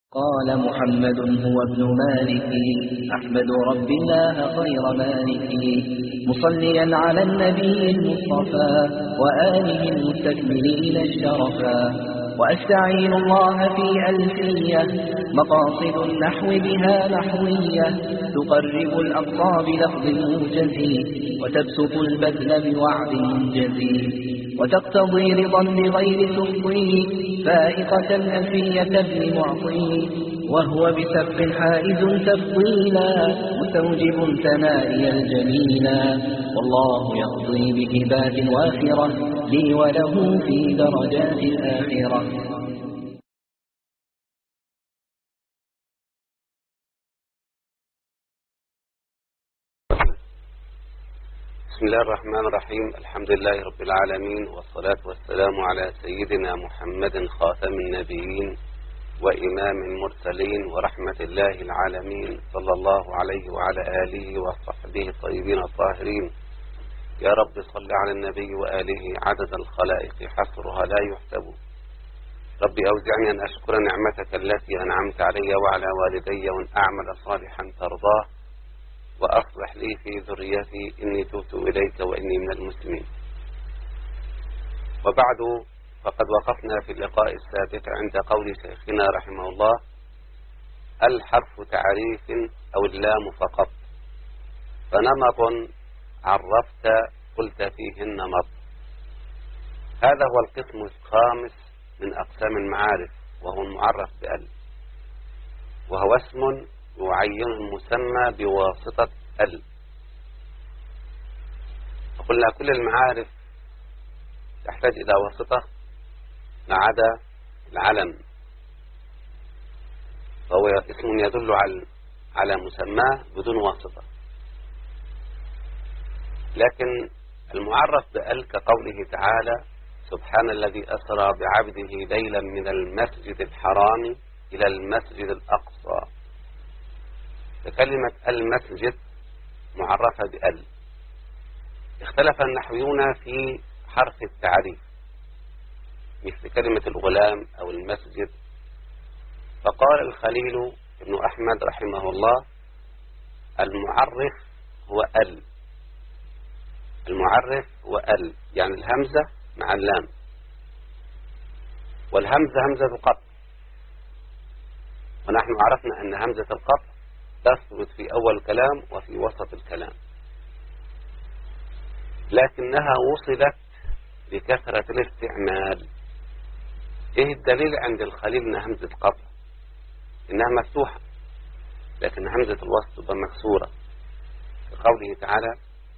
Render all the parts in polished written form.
قال محمد هو ابن مالك أحمد رب الله خير مالك مصليا على النبي المصطفى وآله المستكملين الشرفا وأستعين الله في ألفية مقاصد النحو بها نحوية تقرب الأقصى بلفظ موجز وتبسط البذل بوعد منجز وتقتضي رضا بغير سخطه فائقة ألفية ابن معطي وهو بسبق حائز تفضيلا مستوجب ثنائي الجميلا والله يقضي بهبات وافرة لي وله في درجات الآخرة. بسم الله الرحمن الرحيم. الحمد لله رب العالمين، والصلاة والسلام على سيدنا محمد خاتم النبيين وإمام المرسلين ورحمة الله العالمين صلى الله عليه وعلى آله وصحبه الطيبين الطاهرين. يا رب صل على النبي وآله عدد الخلائق حصرها لا يحسب. ربي أوزعني أن أشكر نعمتك التي أنعمت علي وعلى والدي وأن أعمل صالحا ترضاه وأصلح لي في ذريتي إني تبت إليك وإني من المسلمين. وبعد، فقد وقفنا في اللقاء السابق عند قول شيخنا رحمه الله: الحرف تعريف أو اللام فقط، فنمط عرفت قلت فيه النمط. هذا هو القسم الخامس من أقسام المعارف، وهو المعرف بأل، وهو اسم يعين المسمى بواسطة ال. وقلنا كل المعارف تحتاج إلى واسطة ما عدا العلم، فهو اسم يدل على مسماه بدون واسطة. لكن المعرف بأل كقوله تعالى: سبحان الذي أسرى بعبده ليلا من المسجد الحرام إلى المسجد الأقصى. فكلمة المسجد معرفة بأل. اختلف النحويون في حرف التعريف مثل كلمة الغلام أو المسجد، فقال الخليل ابن أحمد رحمه الله: المعرف هو ال. المعرف هو ال، يعني الهمزة مع اللام، والهمزة همزة قطع، ونحن عرفنا أن همزة القطع تثبت في أول الكلام وفي وسط الكلام، لكنها وصلت بكثرة الاستعمال. ايه الدليل عند الخليل ان همزة قطع انها مفتوحة، لكن همزة الوسط تبقى مكسورة في قوله تعالى: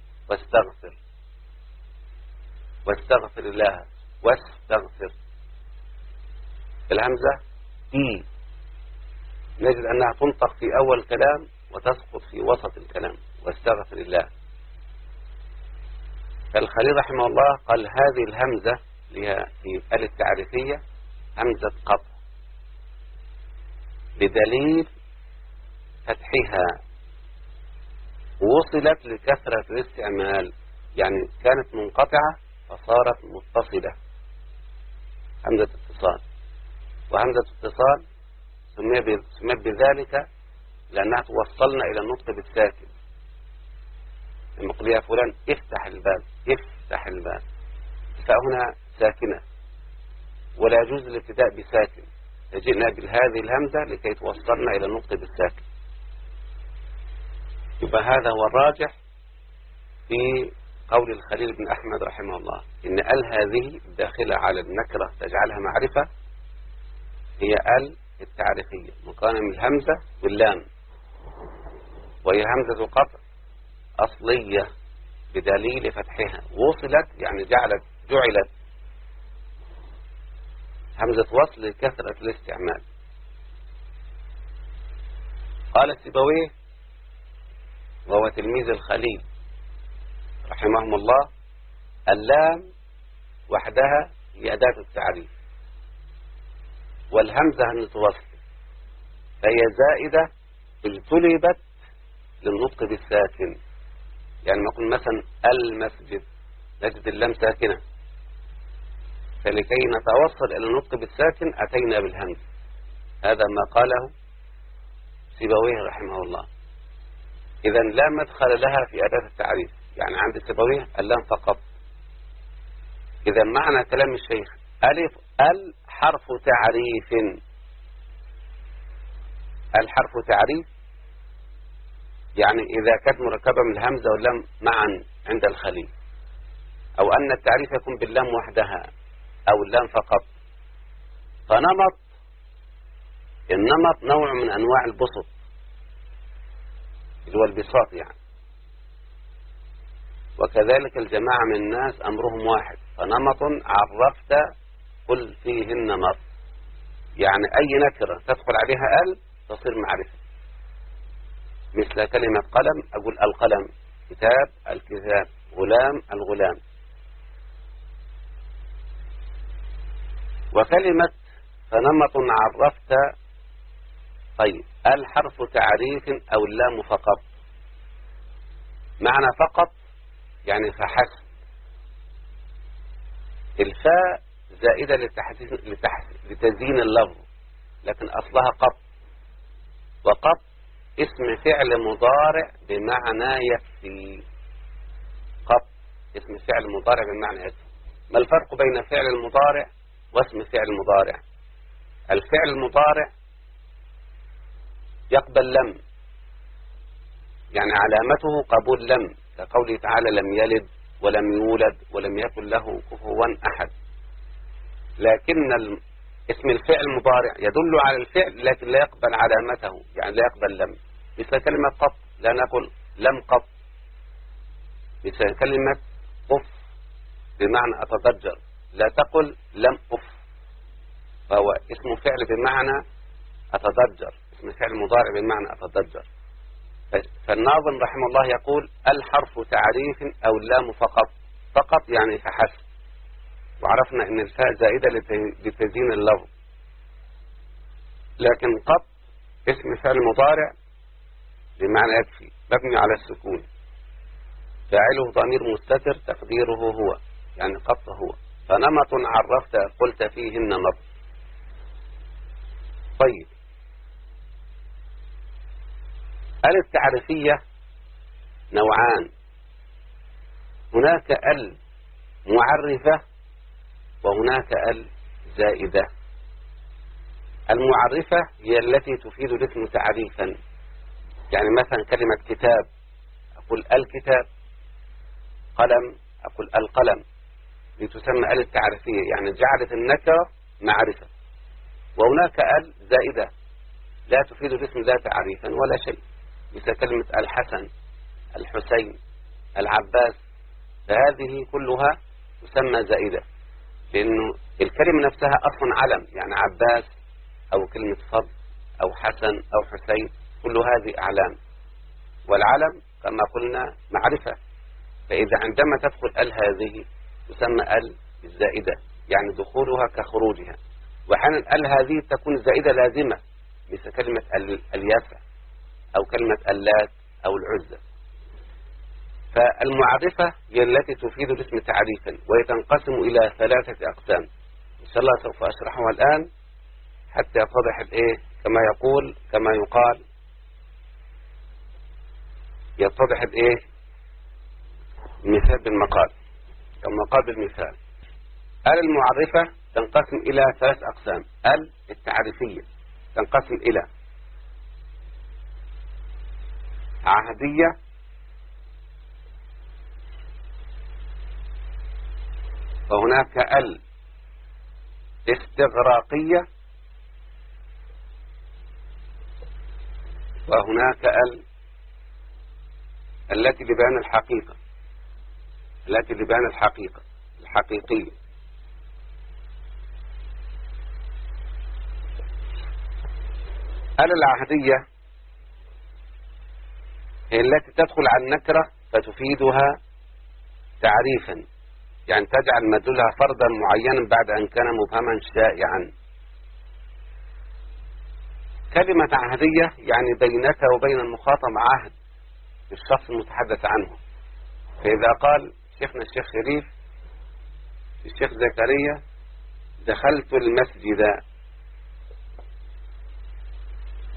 واستغفر الله واستغفر. الهمزة اي نجد أنها تنطق في أول الكلام وتسقط في وسط الكلام، واستغفر الله. فالخليل رحمه الله قال هذه الهمزة في ال التعريفية همزة قطع بدليل فتحها وصلت لكثرة الاستعمال، يعني كانت منقطعة فصارت متصلة، همزة اتصال. وهمزة اتصال سميت بذلك لأنها توصلنا إلى النطق بالساكن. لما قل يا فلان افتح الباب، افتح الباب، فهنا ساكنة ولا يجوز الابتداء بساكن، فجئنا بهذه الهمزة لكي توصلنا إلى النطق بالساكن. يبقى هذا هو الراجح في قول الخليل بن أحمد رحمه الله، إن ال هذه داخلة على النكرة تجعلها معرفة، هي ال التعريفية مقارنة من الهمزة واللام، وهي همزة قطع أصلية بدليل فتحها وصلت، يعني جعلت همزة وصل لكثرة الاستعمال. قال السيبويه وهو تلميذ الخليل رحمهم الله: اللام وحدها هي أداة التعريف، والهمزة همزة وصل، فهي زائدة اجتلبت للنطق بالساكن. يعني نقول مثلا المسجد نجد اللام ساكنة، فلكي نتوصل إلى النطق بالساكن أتينا بالهمزة. هذا ما قاله سيبويه رحمه الله. إذا لا مدخل لها في أداة التعريف، يعني عند سيبويه اللام فقط. إذا معنى كلام الشيخ ألف ال حرف تعريف، الحرف تعريف يعني إذا كانت مركبة من الهمزة واللام معا عند الخليل، أو أن التعريف يكون باللام وحدها أو اللام فقط. فنمط، النمط نوع من أنواع البسط اللي هو البساط يعني، وكذلك الجماعة من الناس أمرهم واحد. فنمط عرفت قل فيه النمط، يعني أي نكرة تدخل عليها ال تصير معرفة. مثل كلمة قلم أقول القلم، كتاب الكتاب، غلام الغلام. وكلمة فنمط عرفت، طيب الحرف تعريف أو اللام فقط. معنى فقط يعني فحسب. الفاء زائدة لتزيين اللفظ، لكن أصلها قط، وقط اسم فعل مضارع بمعنى يكفي. قط اسم فعل مضارع بمعنى يكفي. ما الفرق بين فعل المضارع واسم فعل المضارع؟ الفعل المضارع يقبل لم، يعني علامته قبول لم، كقوله تعالى لم يلد ولم يولد ولم يكن له كفوا أحد. لكن اسم الفعل المضارع يدل على الفعل لكن لا يقبل علامته، يعني لا يقبل لم. مثل كلمة قط لا نقول لم قط. مثل كلمة أف بمعنى أتضجر لا تقل لم أف، فهو اسم فعل بمعنى أتضجر، اسم فعل مضارع بمعنى أتضجر. فالناظم رحمه الله يقول الحرف تعريف أو اللام فقط. فقط يعني فحسب، وعرفنا ان الفاء زائدة لتزيين اللفظ. لكن قط اسم فعل مضارع بمعنى يكفي مبني على السكون، فاعله ضمير مستتر تقديره هو، يعني قط هو. فنمط عرفت قلت فيه النمط. طيب التعريفية نوعان، هناك ال معرفة وهناك ال زائدة. المعرفة هي التي تفيد الاسم تعريفا، يعني مثلا كلمة كتاب أقول الكتاب، قلم أقول القلم، لتسمى ال التعريفية، يعني جعلت النكرة معرفة. وهناك ال زائدة لا تفيد الاسم لا تعريفا ولا شيء، مثل كلمة الحسن الحسين العباس، فهذه كلها تسمى زائدة، لأنه الكلمة نفسها أصلا علم، يعني عباس أو كلمة فضل أو حسن أو حسين، كل هذه أعلام، والعلم كما قلنا معرفة. فإذا عندما تدخل ال هذه تسمى ال الزائدة، يعني دخولها كخروجها. وأحيانا ال هذه تكون زائدة لازمة، مثل كلمة اليافع أو كلمة اللات أو العزة. فالمعرفة هي التي تفيد الاسم تعريفا، وهي تنقسم إلى 3 أقسام. إن شاء الله سوف أشرحها الآن حتى يتضح الإيه، كما يقال يتضح الإيه المثال بالمقال، كما قال بالمثال. ال المعرفة تنقسم إلى 3 أقسام. ال التعريفية تنقسم إلى عهدية، وهناك ال استغراقية، وهناك ال التي لبيان الحقيقة، الحقيقية. ال العهدية هي التي تدخل على النكرة فتفيدها تعريفا، يعني تجعل مدلولها فردا معينا بعد أن كان مبهما شائعا. كلمة عهدية يعني بينك وبين المخاطب عهد الشخص المتحدث عنه. فإذا قال شيخنا الشيخ شريف الشيخ زكريا دخلت المسجد،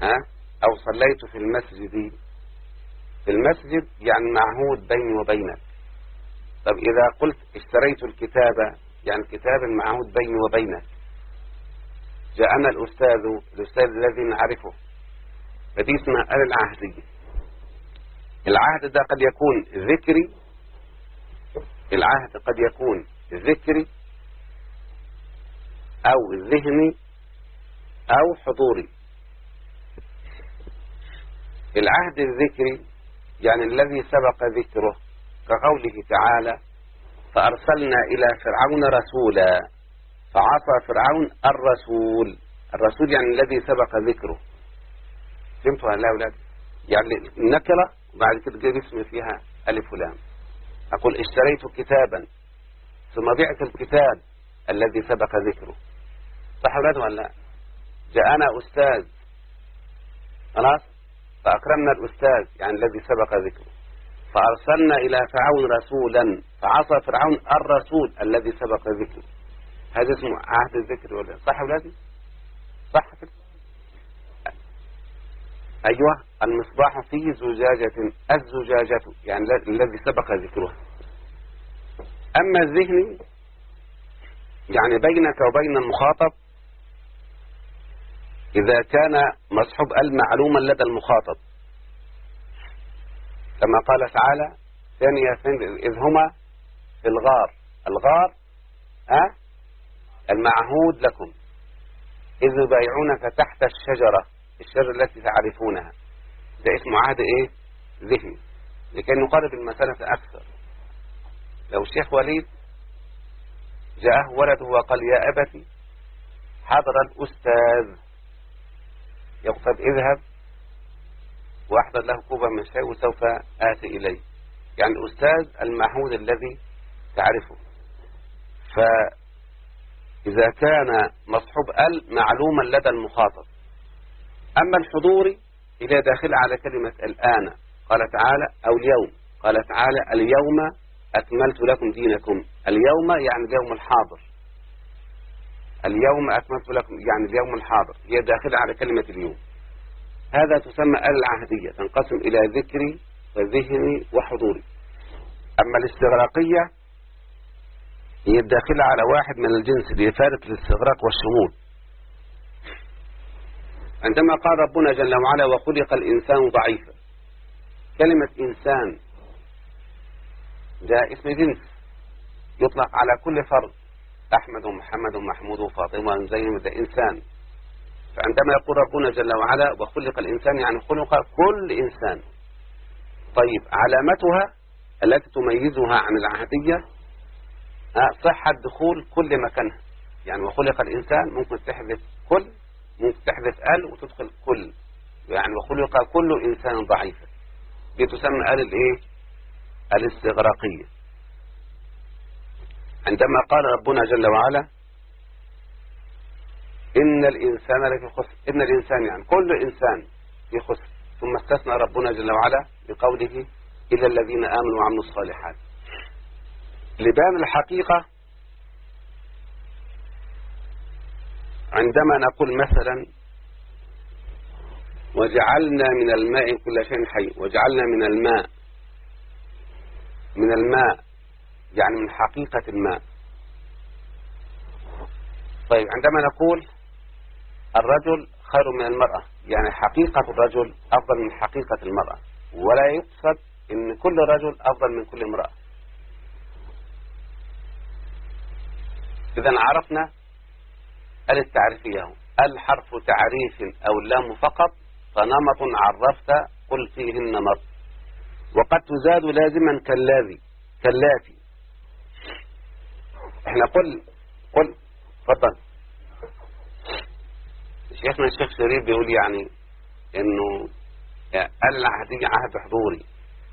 أو صليت في المسجد. في المسجد يعني معهود بيني وبينك. طب إذا قلت اشتريت الكتاب يعني كتاب معهود بيني وبينك. جاءنا الأستاذ الذي نعرفه، فدي اسمها آل العهدية. العهد ده قد يكون ذكري، العهد قد يكون ذكري أو ذهني أو حضوري. العهد الذكري يعني الذي سبق ذكره، كقوله تعالى فأرسلنا إلى فرعون رسولا فعصى فرعون الرسول يعني الذي سبق ذكره. فهمتوا ولا لا أولاد؟ يعني النكرة وبعد كده جاء اسم فيها ألف ولام. أقول اشتريت كتابا ثم بعت الكتاب الذي سبق ذكره. صح أولاد ولا لا؟ جاءنا أستاذ خلاص فأكرمنا الأستاذ يعني الذي سبق ذكره. فأرسلنا إلى فرعون رسولا فعصى فرعون الرسول الذي سبق ذكره. هذا اسمه عهد الذكر ولا صح أولادي؟ صح كده؟ أيوة. المصباح فيه زجاجة، الزجاجة يعني الذي سبق ذكرها. أما الذهني يعني بينك وبين المخاطب إذا كان مصحوب المعلومة لدى المخاطب، كما قال تعالى ثانية إذ هما في الغار المعهود لكم إذ يبايعونك تحت الشجرة التي تعرفونها. ده اسمه عهد ايه؟ ذهني. لكي نقرب المسألة أكثر، لو الشيخ وليد جاءه ولده وقال يا أبتي حضر الأستاذ، يقول اذهب وأحضر له كوبا من شاي وسوف آتي إليه. يعني الأستاذ المعهود الذي تعرفه. فإذا كان مصحوب معلوما لدى المخاطب. أما الحضوري إذا داخل على كلمة الآن، قال تعالى أو اليوم، قال تعالى اليوم أكملت لكم دينكم. اليوم يعني اليوم الحاضر، اليوم أكملت لكم يعني اليوم الحاضر، هي داخل على كلمة اليوم. هذا تسمى آل العهدية، تنقسم إلى ذكري وذهني وحضوري. أما الاستغراقية هي الداخلة على واحد من الجنس لإفادة الاستغراق والشمول. عندما قال ربنا جل وعلا وخلق الإنسان ضعيفا، كلمة إنسان ده اسم جنس يطلق على كل فرد، أحمد ومحمد ومحمود وفاطمة وزين، ده إنسان. فعندما يقول ربنا جل وعلا وخلق الإنسان يعني خلق كل إنسان. طيب علامتها التي تميزها عن العهدية صحة دخول كل مكانها. يعني وخلق الإنسان ممكن تحذف كل، ممكن تحذف ال وتدخل كل. يعني وخلق كل إنسان ضعيفا، دي تسمى ال الايه؟ الاستغراقية. عندما قال ربنا جل وعلا إن الإنسان لفي خسر، إن الإنسان يعني كل إنسان في خسر، ثم استثنى ربنا جل وعلا بقوله إلا الذين آمنوا وعملوا الصالحات. لبيان الحقيقة عندما نقول مثلا وجعلنا من الماء كل شيء حي، وجعلنا من الماء يعني من حقيقة الماء. طيب عندما نقول الرجل خير من المرأة، يعني حقيقة الرجل أفضل من حقيقة المرأة، ولا يقصد إن كل رجل أفضل من كل امرأة. إذا عرفنا التعريفية، الحرف تعريف أو اللام فقط، فنمط عرفت قل فيه النمط، وقد تزاد لازما كاللاتي. احنا قل فضل. شيخنا الشيخ شريف بيقول يعني انه آل العهدية عهد حضوري.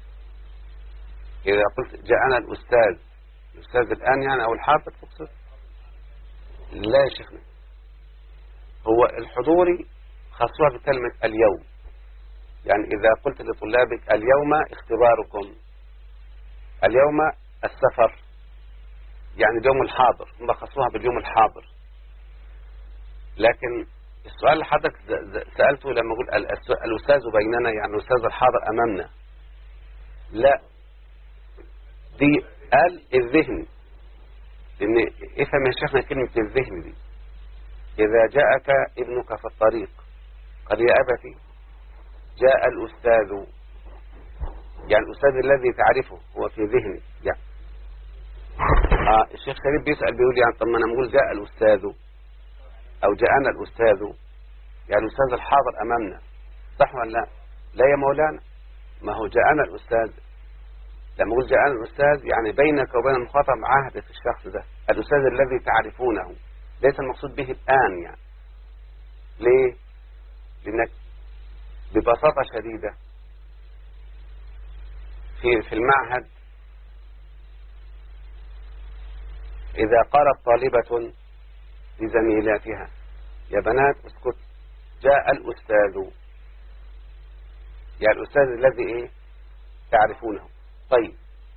إذا قلت جاءنا الأستاذ الآن يعني أو الحاضر تقصد؟ لا يا شيخنا، هو الحضوري خاصوها بكلمة اليوم. يعني إذا قلت لطلابك اليوم اختباركم، اليوم السفر، يعني اليوم الحاضر، هم خاصوها باليوم الحاضر. لكن السؤال اللي حضرتك سألته لما أقول الأستاذ بيننا يعني الأستاذ الحاضر أمامنا، لا، دي قال الذهن، لأن افهم يا شيخنا كلمة الذهن دي. إذا جاءك ابنك في الطريق قال يا أبتي جاء الأستاذ، يعني الأستاذ الذي تعرفه هو في ذهنك يعني. الشيخ شريف بيسأل بيقول يعني طب ما أنا نقول جاء الأستاذ أو جاءنا الأستاذ، يعني الأستاذ الحاضر أمامنا، صح ولا لا؟ لا يا مولانا، ما هو جاءنا الأستاذ، لما أقول جاءنا الأستاذ يعني بينك وبين المخاطب عهد في الشخص ده، الأستاذ الذي تعرفونه، ليس المقصود به الآن يعني. ليه؟ لأنك ببساطة شديدة في المعهد إذا قالت طالبة لزميلاتها يا بنات اسكت جاء الأستاذ، يعني الأستاذ الذي إيه تعرفونه. طيب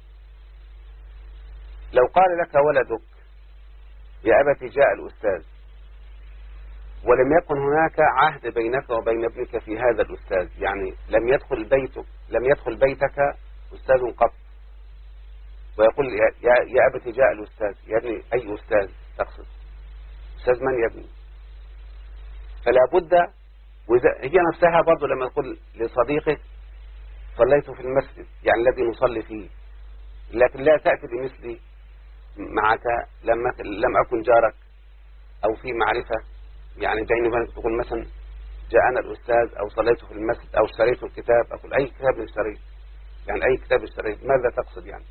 لو قال لك ولدك يا أبتي جاء الأستاذ، ولم يكن هناك عهد بينك وبين ابنك في هذا الأستاذ، يعني لم يدخل بيتك أستاذ قط ويقول يا أبتي جاء الأستاذ، يا ابني أي أستاذ تقصد؟ أستاذ من يا ابني؟ فلا بد، هي نفسها برضو لما تقول لصديقك صليت في المسجد يعني الذي نصلي فيه، لكن لا تأتي بمثلي معك لم أكن جارك أو في معرفة يعني بيني وبينك، تقول مثلا جاءنا الأستاذ أو صليت في المسجد أو اشتريت الكتاب، أقول أي كتاب اشتريت، يعني أي كتاب اشتريت، ماذا تقصد يعني؟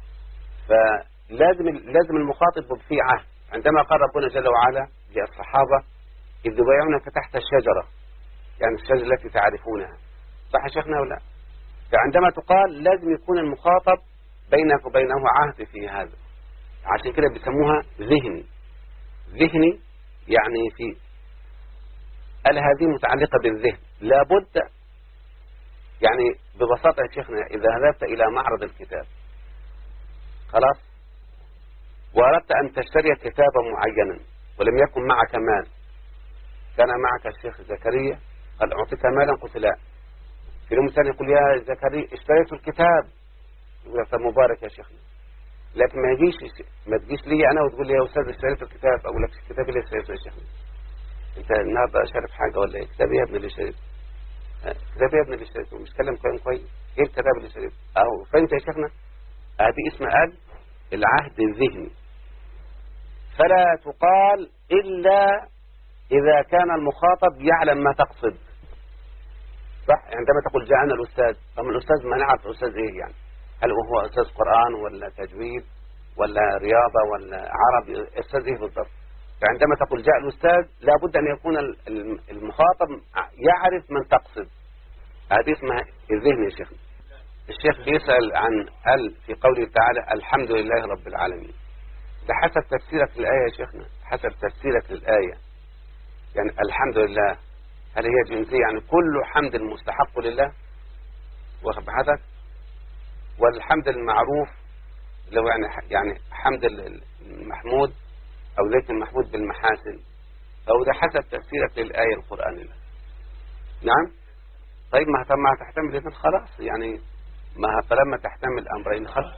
فلازم المخاطب فيه عهد. عندما قال ربنا جل وعلا للصحابة إذ يبايعونك تحت الشجرة، يعني الشجرة التي تعرفونها، صح يا شيخنا ولا؟ فعندما تقال لازم يكون المخاطب بينك وبينه عهد في هذا، عشان كده بيسموها ذهني يعني في هذه متعلقة بالذهن. لابد يعني ببساطة يا شيخنا إذا ذهبت إلى معرض الكتاب خلاص وأردت أن تشتري كتابا معينا ولم يكن معك مال، كان معك الشيخ زكريا قال أعطيك مالا، قلت لا، في يوم ثاني يقول يا زكريا اشتريت الكتاب، يقول لك مبارك يا شيخنا، لكن ما تجيش لي أنا وتقول لي يا أستاذ اشتريت الكتاب، أقول لك الكتاب اللي اشتريته يا شيخنا، أنت النهارده شارب حاجة ولا إيه؟ كتاب يا ابني اللي اشتريته، كتاب يا ابني اللي اشتريته، مش كلام كويس، إيه الكتاب اللي اشتريته؟ أهو فأنت يا شيخنا هذه اسم العهد الذهني، فلا تقال إلا إذا كان المخاطب يعلم ما تقصد، صح؟ عندما تقول جاءنا الأستاذ، طب الأستاذ ما نعرف الأستاذ إيه يعني؟ هل هو أستاذ قرآن ولا تجويد ولا رياضة ولا عربي؟ أستاذ إيه بالضبط؟ فعندما تقول جاء الأستاذ لابد أن يكون المخاطب يعرف من تقصد، هذه اسمها الذهن يا شيخ. الشيخ بيسأل عن في قوله تعالى الحمد لله رب العالمين، ده حسب تفسيرك للآية يا شيخنا، حسب تفسيرك للآية، يعني الحمد لله هل هي جنسية يعني كل حمد مستحق لله واخد بحثك، والحمد المعروف لو يعني حمد المحمود أو ذكر المحمود بالمحاسن، أو ده حسب تفسيرك للآية القرآنية. نعم طيب ما تحتمل إذن خلاص، يعني ما طالما تحتمل أمرين خلاص.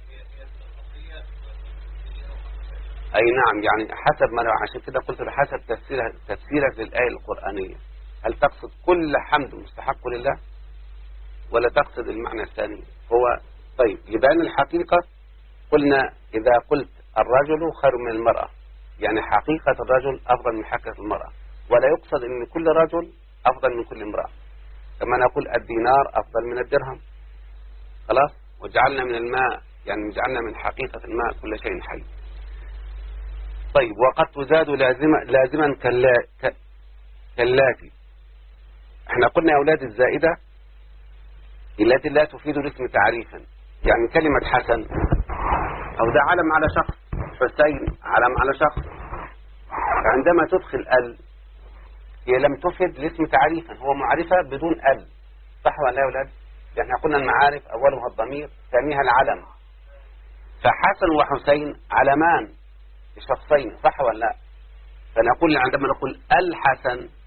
أي نعم يعني حسب ما، عشان كده قلت بحسب تفسيرك للآية القرآنية، هل تقصد كل حمد مستحق لله ولا تقصد المعنى الثاني؟ هو طيب لبيان الحقيقة قلنا إذا قلت الرجل خير من المرأة، يعني حقيقة الرجل أفضل من حقيقة المرأة، ولا يقصد أن كل رجل أفضل من كل امرأة، كما نقول الدينار أفضل من الدرهم، خلاص، وجعلنا من الماء يعني جعلنا من حقيقة الماء كل شيء حي. طيب وقد تزاد لازما كاللاتي، احنا قلنا يا أولاد الزائدة التي لا تفيد الاسم تعريفا، يعني كلمة حسن أو ده علم على شخص، حسين علم على شخص، فعندما تدخل هي لم تفيد الاسم تعريفا، هو معرفة بدون صح ولا يا أولاد؟ يعني قلنا المعارف أولها الضمير ثانيها العلم، فحسن وحسين علمان لشخصين، صح ولا لا؟ فنقول عندما نقول الحسن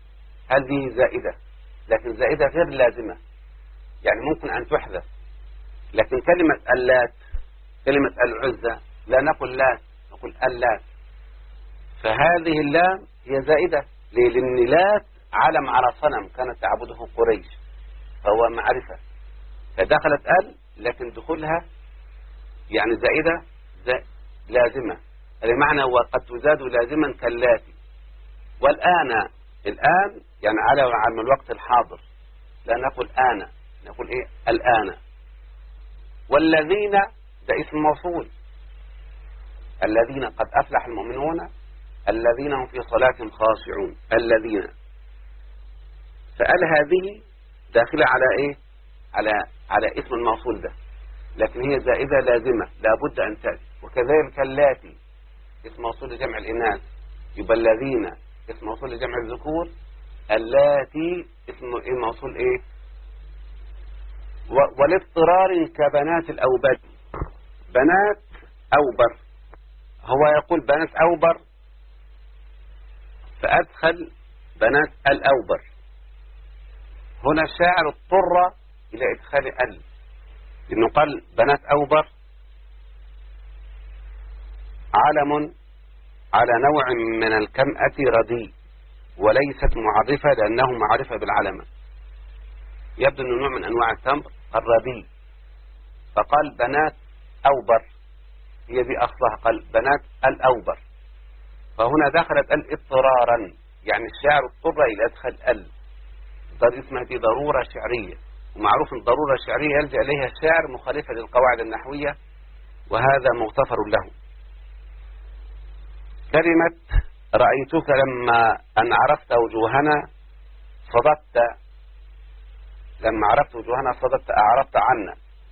هذه زائدة، لكن زائدة غير لازمة، يعني ممكن أن تحذف. لكن كلمة اللات، كلمة العزة، لا نقول لات، نقول اللات. فهذه اللام هي زائدة. ليه؟ لأن لات علم على صنم كانت تعبده قريش، فهو معرفة، فدخلت لكن دخولها يعني زائدة لازمة. المعنى هو قد تزاد لازما كاللاتي. والآن، الآن يعني على الوقت الحاضر، لا نقول آن، نقول إيه؟ الآن. والذين ده اسم موصول، الذين قد أفلح المؤمنون الذين هم في صلاتهم خاشعون، الذين. فقال هذه داخلة على إيه؟ على اسم الموصول ده، لكن هي زائدة لازمة لابد أن تأتي. وكذلك اللاتي اسم موصول لجمع الإناث، يبقى الذين اسم موصول لجمع الذكور، اللاتي اسم موصول إيه؟ والاضطرار كبنات الأوبر، بنات أوبر، هو يقول بنات أوبر فأدخل بنات الأوبر. هنا الشاعر اضطر إلى إدخال لأنه قال بنات أوبر علم على نوع من الكمأة رديء، وليست معرفة لأنه معرفة بالعلمة. يبدو أنه نوع من أنواع التمر الرديء، فقال بنات أوبر، هي دي أصلها، قال بنات الأوبر. فهنا دخلت اضطرارا، يعني الشاعر اضطر إلى أدخل اسمها دي ضرورة شعرية، ومعروف أن الضرورة الشعرية يلجأ إليها الشاعر مخالفة للقواعد النحوية، وهذا مغتفر له. كلمة رأيتك لما أن عرفت وجوهنا صددت، لما عرفت وجوهنا صددت أعرفت عنا.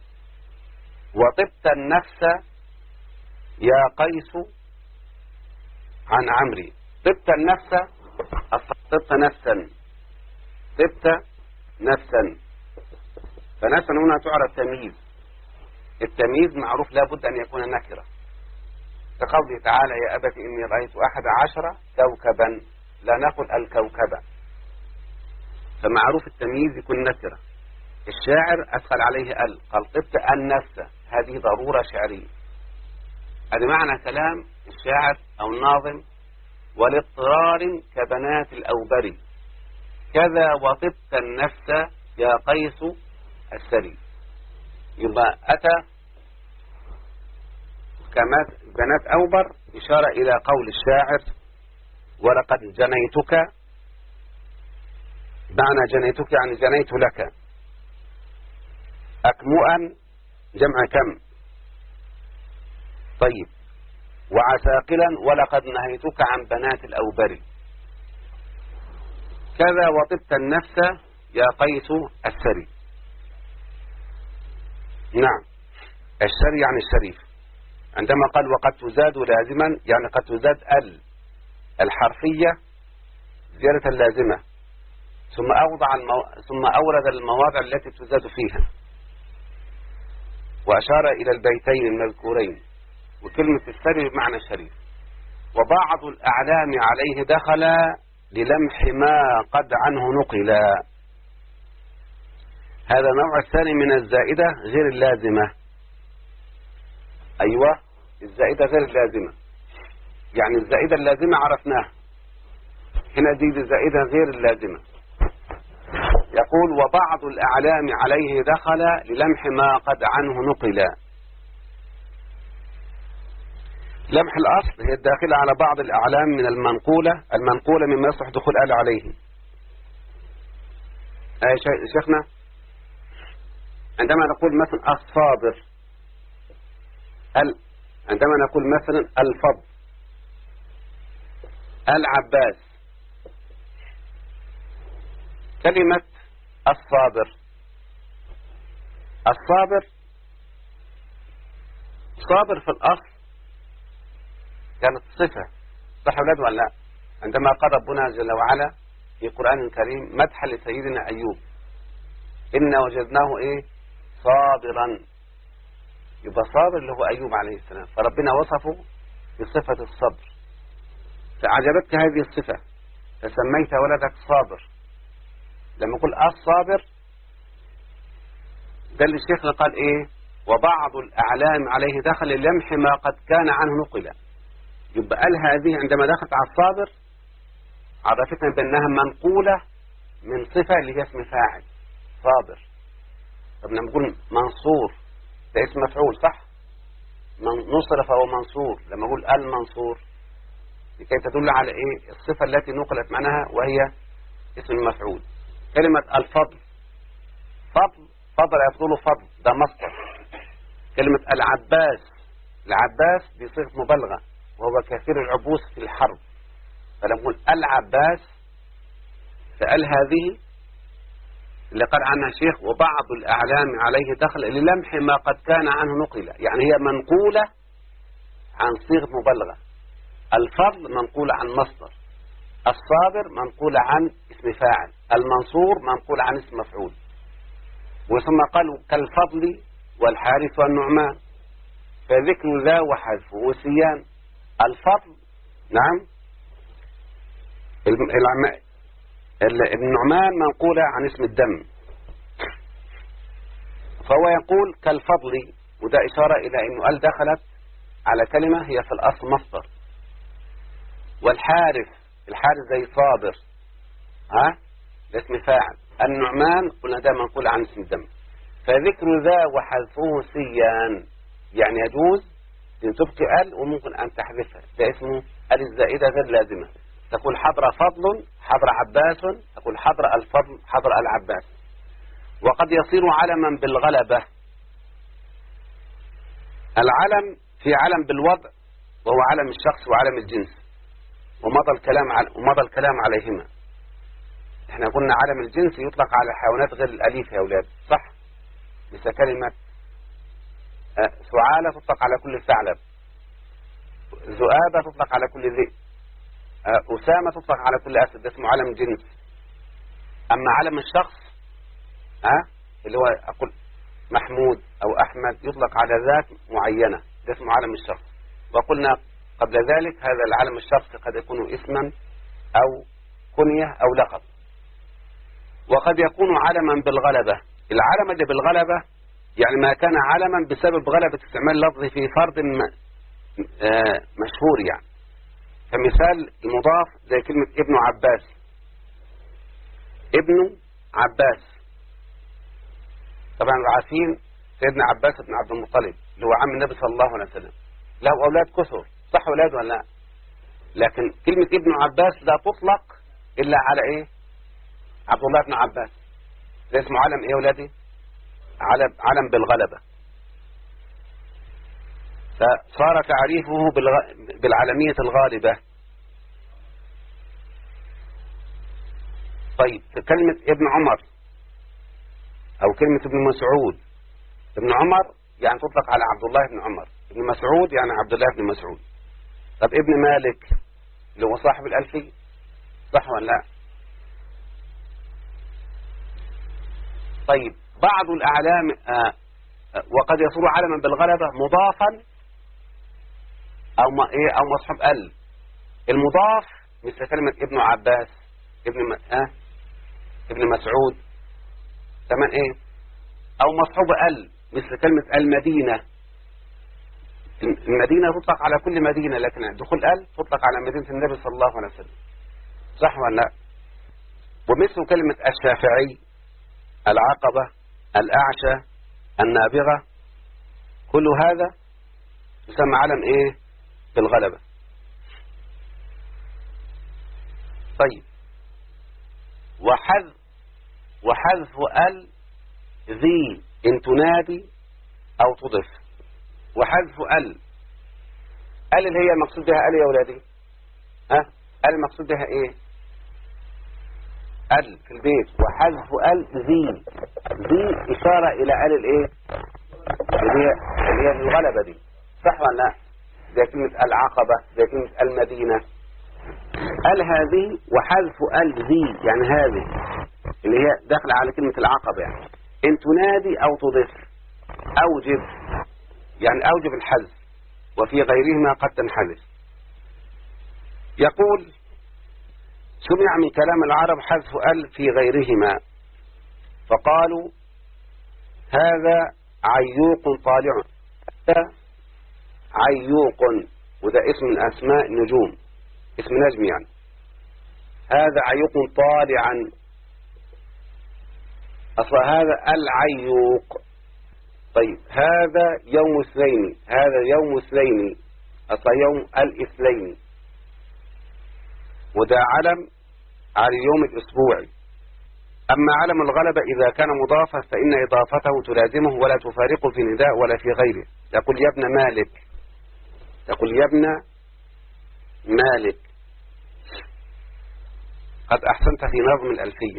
وطبت النفس يا قيس عن عمري، طبت النفس، طبت نفسا، طبت نفسا. فنفسا هنا تعرف تمييز، التمييز معروف لابد أن يكون نكرة، كقوله تعالى يا أبت إني رأيت 11 كوكبا، لا نقل الكوكبة، فمعروف التمييز يكون نكرة. الشاعر أدخل عليه قال طبت النفس، هذه ضرورة شعرية. هذا معنى كلام الشاعر أو الناظم: والاضطرار كبنات الأوبر، كذا وطبت النفس يا قيس السري. يبقى أتى كما بنات أوبر إشارة إلى قول الشاعر: ولقد جنيتك، معنى جنيتك يعني جنيت لك. أكمؤا جمع كم. طيب، وعساقلا ولقد نهيتك عن بنات الأوبر، كذا وطبت النفس يا قيس السري. نعم، السري يعني الشريف. عندما قال وقد تزاد لازما، يعني قد تزاد الحرفية زيادة لازمة، ثم أورد المواضع التي تزاد فيها، وأشار إلى البيتين المذكورين. وكلمة السري بمعنى الشريف. وبعض الأعلام عليه دخل للمح ما قد عنه نقل. هذا النوع الثاني من الزائدة غير اللازمة. أيوة، الزائدة غير اللازمة، يعني الزائدة اللازمة عرفناها، هنا دي الزائدة غير اللازمة. يقول وبعض الأعلام عليه دخل للمح ما قد عنه نقل. لمح الأصل هي الداخلة على بعض الأعلام من المنقولة مما يصلح دخول عليه. شيخنا، عندما نقول مثلا الصابر، عندما نقول مثلا الفضل، العباس، كلمة الصابر، صابر في الأصل كانت صفة، صح أولاد ولا لا؟ عندما قال ربنا جل وعلا في قرآن الكريم مدحا لسيدنا أيوب: إنا وجدناه إيه؟ صابرا. يبقى صابر اللي هو أيوب عليه السلام، فربنا وصفه بصفة الصبر، فأعجبتك هذه الصفة فسميت ولدك صابر. لما يقول الصابر ده اللي الشيخ قال ايه وبعض الأعلام عليه دخل للمح ما قد كان عنه نقل. يبقى قال هذه عندما دخلت على الصابر عرفتنا بأنها منقولة من صفة اللي هي اسم فاعل صابر. طب لما نقول منصور ده اسم مفعول صح؟ نصر فهو منصور. لما نقول المنصور لكي تدل على ايه الصفة التي نقلت معناها وهي اسم المفعول. كلمة الفضل فضل يفضل فضل ده مصدر. كلمة العباس دي صيغة مبالغة وهو كثير العبوس في الحرب. فلما نقول العباس فقال هذه اللي قال عنها الشيخ وبعض الأعلام عليه دخل للمح ما قد كان عنه نقل، يعني هي منقولة عن صيغة مبالغة. الفضل منقولة عن مصدر، الصابر منقولة عن اسم فاعل، المنصور منقولة عن اسم مفعول. وثم قالوا كالفضل والحارث والنعمان فذكر ذا وحذفه وسيان. الفضل نعم النعمان منقولة عن اسم الدم، فهو يقول كالفضل، وده إشارة إلى أنه قال دخلت على كلمة هي في الأصل مصدر. والحارث زي صابر ده اسم فاعل. النعمان قلنا ده منقول عن اسم الدم. فذكر ذا وحذفه سيان، يعني يجوز أن تبقي ال وممكن أن تحذفها. ده اسمه ال الزائدة غير لازمة. تقول حضر فضل حضر عباس، تقول حضر الفضل حضر العباس. وقد يصير علما بالغلبة. العلم في علم بالوضع وهو علم الشخص وعلم الجنس، ومضى الكلام عليهما. احنا قلنا علم الجنس يطلق على الحيوانات غير الأليف يا أولاد صح؟ مثل كلمة سعالة تطلق على كل ثعلب، ذؤابة تطلق على كل ذئب، أسامة تطلق على كل أسد. ده اسمه علم جنس. أما علم الشخص اللي هو أقول محمود أو أحمد يطلق على ذات معينة، ده اسمه علم الشخص. وقلنا قبل ذلك هذا العلم الشخص قد يكون اسما أو كنية أو لقب. وقد يكون علما بالغلبة. العلم اللي بالغلبة يعني ما كان علما بسبب غلبة استعمال لفظه في فرد مشهور، يعني كمثال المضاف زي كلمة ابن عباس. ابن عباس طبعا عارفين سيدنا عباس بن عبد المطلب اللي هو عم النبي صلى الله عليه وسلم، له أولاد كثر صح أولاد ولا لا؟ لكن كلمة ابن عباس لا تطلق إلا على إيه؟ عبد الله بن عباس. ده اسمه علم إيه أولادي؟ علم بالغلبة. فصار تعريفه بالعلمية الغالبة. طيب كلمة ابن عمر أو كلمة ابن مسعود. ابن عمر يعني تطلق على عبد الله بن عمر، ابن مسعود يعني عبد الله بن مسعود. طب ابن مالك اللي هو صاحب الألفي صح ولا لا؟ طيب بعض الأعلام وقد يصير علما بالغلبة مضافا أو مصحوب ال. المضاف مثل كلمة ابن عباس ابن مسعود تمام ايه، أو مصحوب ال مثل كلمة المدينة. المدينة تطلق على كل مدينة، لكن دخول ال تطلق على مدينة النبي صلى الله عليه وسلم صح ولا لا؟ ومثل كلمة الشافعي، العقبة، الأعشى، النابغة، كل هذا يسمى علم ايه بالغلبة. طيب وحذف ال ذي ان تنادي او تضف. وحذف ال اللي هي المقصود بها ال يا ولادي المقصود بها ايه؟ ال في البيت. وحذف ال ذي إشارة إلى ال الايه اللي هي الغلبة دي صح ولا لا؟ زي كلمة العقبة زي كلمة المدينة. ال هذه وحذف ال ذي يعني هذه اللي هي داخلة على كلمة العقبة، يعني ان تنادي او تضيف. اوجب يعني اوجب الحذف، وفي غيرهما قد تنحذف. يقول سمع من كلام العرب حذف ال في غيرهما، فقالوا هذا عيوق طالع، هذا عيوق، وده اسم من أسماء النجوم، اسم نجم يعني. هذا عيوق طالعا، أصل هذا العيوق. طيب هذا يوم اثنين، هذا يوم اثنين، أصل يوم الاثنين، وده علم على اليوم الأسبوعي. أما علم الغلبة إذا كان مضافا فإن إضافته تلازمه ولا تفارقه في نداء ولا في غيره. تقول يا ابن مالك، تقول يا ابن مالك. قد أحسنت في نظم الألفية.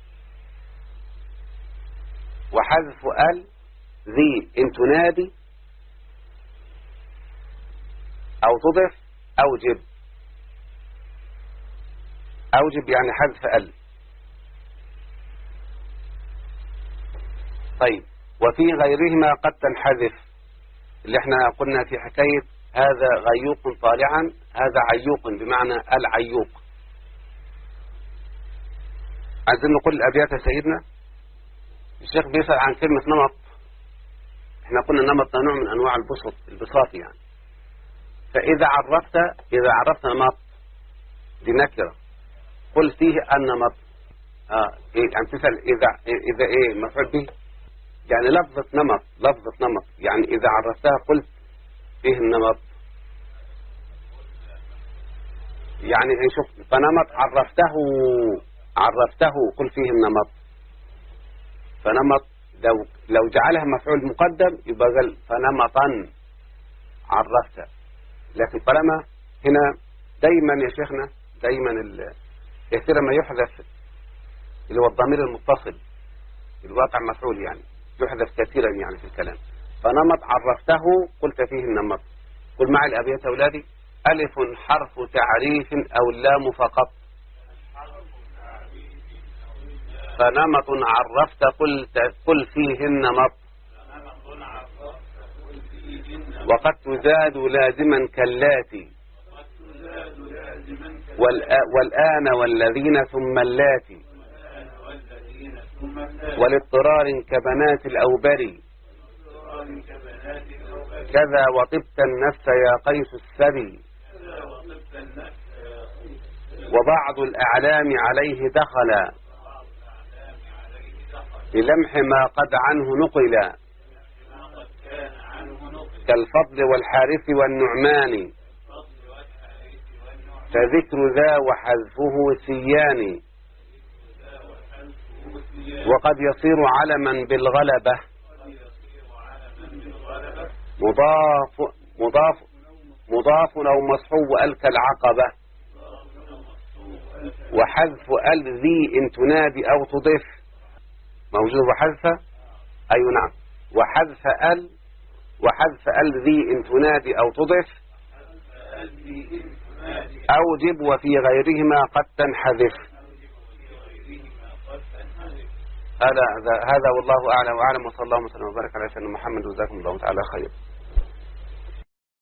وحذف ال ذي إن تنادي أو تضف أوجب، أوجب يعني حذف ال. طيب وفي غيرهما قد تنحذف، اللي احنا قلنا في حكاية هذا غيوق طالعا، هذا عيوق بمعنى العيوق. عايزين نقول الأبيات يا سيدنا. الشيخ بيسأل عن كلمة نمط. احنا قلنا النمط نوع من أنواع البساط يعني. فإذا عرفت نمط دي نكرة، قل فيه النمط. يعني تسأل إذا إيه مفعول به، يعني لفظة نمط يعني إذا عرفتها قلت فيه النمط. يعني شوف، فنمط عرفته قل فيه النمط. فنمط لو جعلها مفعول مقدم يبقى قال فنمطا عرفت. لكن طالما هنا دايما يا شيخنا، دايما كثيرا ما يحذف اللي هو الضمير المتصل الواقع مفعول، يعني يحذف كثيرا يعني في الكلام. فنمط عرفته قلت فيه النمط. قل معي الأبيات أولادي. ألف حرف تعريف أو اللام فقط، فنمط عرفت قل فيه النمط، وقد تزاد لازما كاللاتي، والآن والذين ثم اللاتي، والاضطرار كبنات الأوبري، كذا وطبت النفس يا قيس السبي، وبعض الأعلام عليه دخل بلمح ما قد عنه نقل، كالفضل والحارث والنعمان، فذكر ذا وحذفه سيان، وقد يصير علما بالغلبة، مضاف أو مصحوب ألك العقبة، وحذف ال ذي إن تنادي أو تضيف موجود. وحذف أي نعم، وحذف ال ذي إن تنادي أو تضيف أوجب، وفي غيرهما قد تنحذف. هذا والله أعلم وأعلم، وصلى الله وسلم وبارك على سيدنا محمد، وجزاكم الله تعالى خير.